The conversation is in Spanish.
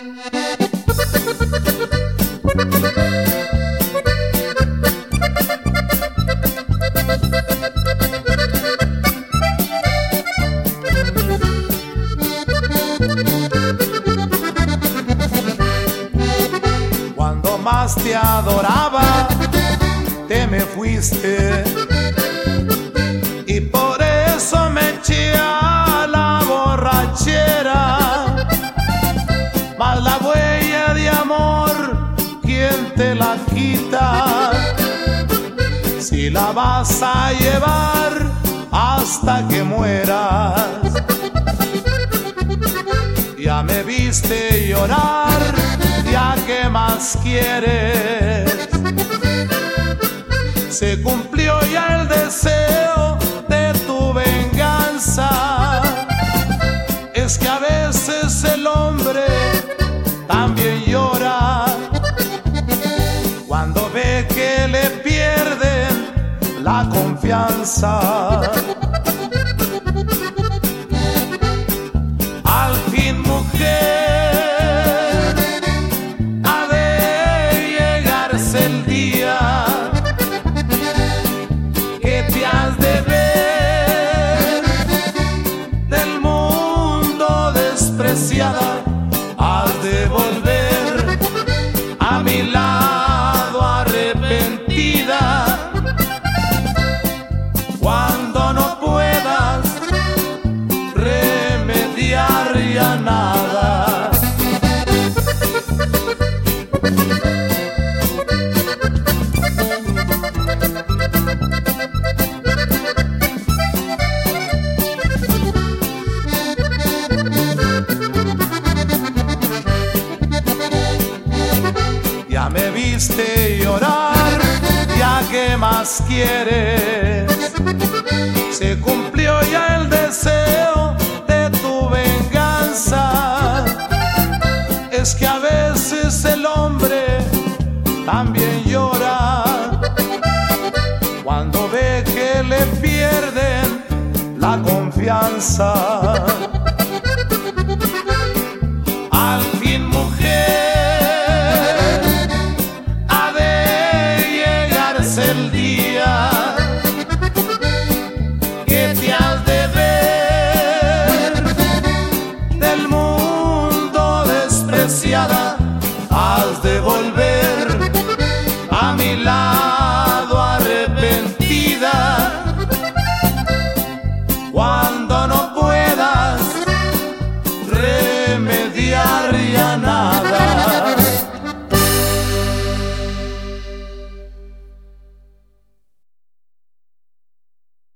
Cuando más te adoraba, te me fuiste, y por eso me eché a la borrachera. Mas la huella de amor, ¿quién te la quita? Si la vas a llevar hasta que mueras. Ya me viste llorar, ya que más quieres. Se cumplió ya el deseo de tu venganza. Es que a veces el hombre también llora cuando ve que le pierden la confianza. Al fin, mujer, ha de llegarse el día que te has de ver del mundo despreciada. Has de volver a mi lado arrepentida cuando no puedas remediar ya nada. Ya me viste llorar, ya que más quieres. Se cumplió ya el deseo de tu venganza. Es que a veces el hombre también llora cuando ve que le pierden la confianza. Al fin, mujer, ha de llegarse el día que te has de ver del mundo despreciada. Has de volver